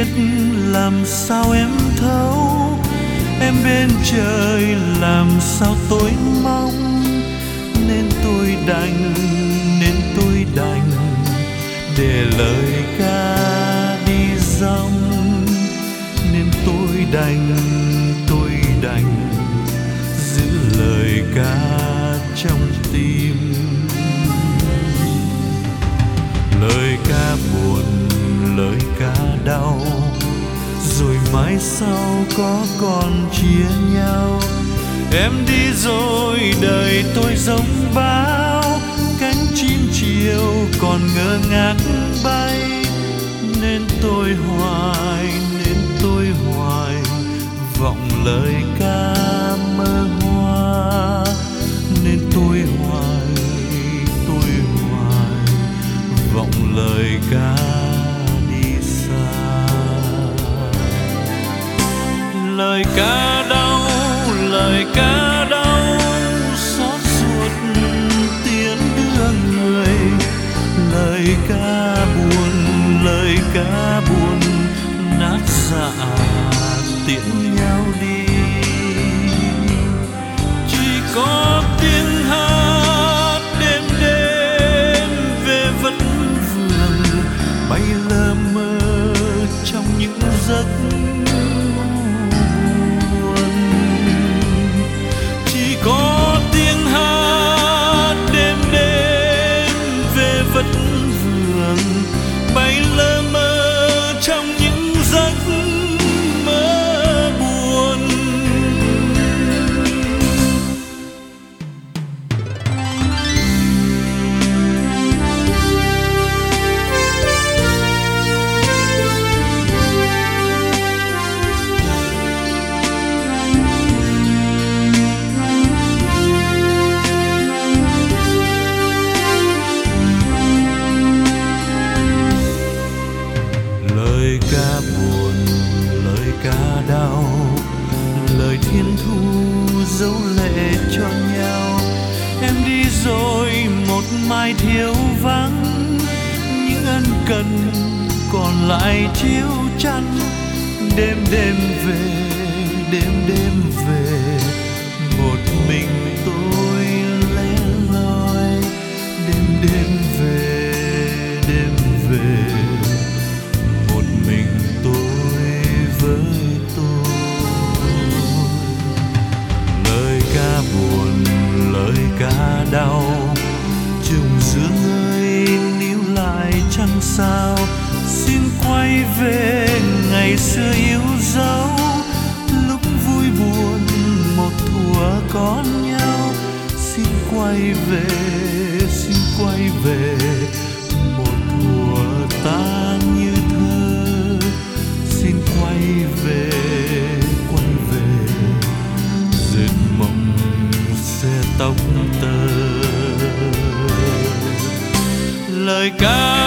biết làm sao em thấu, em bên trời làm sao tôi mong. Nên tôi đành để lời ca đi dòng. Nên tôi đành giữ lời ca trong tim. Lời ca buồn, lời ca đau, rồi mai sau có còn chia nhau. Em đi rồi đời tôi giống bão, cánh chim chiều còn ngơ ngác bay. Nên tôi hoài vọng lời ca mơ hoa. Nên tôi hoài vọng lời ca đi xa. Lời ca đau xót ruột tiếng đưa người. Lời ca buồn nát dạ tiễn nhau đi. Chỉ có tiếng hát đêm về vẫn vườn, bay lơ mơ trong những giấc buồn. Chỉ có tiếng hát đêm về vẫn vườn, bay lơ mơ trong những giấc mơ buồn. Lời ca buồn, lời ca đau, lời thiên thu dấu lệ cho nhau. Em đi rồi một mai thiếu vắng, những ân cần còn lại chiếu chăn. Đêm về một mình tôi lẻ loi. Đêm về một mình tôi với tôi. Lời ca buồn, lời ca đau, trùng dương ơi níu lại chẳng sao. Xin quay về ngày xưa yêu dấu, lúc vui buồn một thuở có nhau. Xin quay về một thuở ta như thơ. Xin quay về dệt mộng xe tóc tơ. Lời ca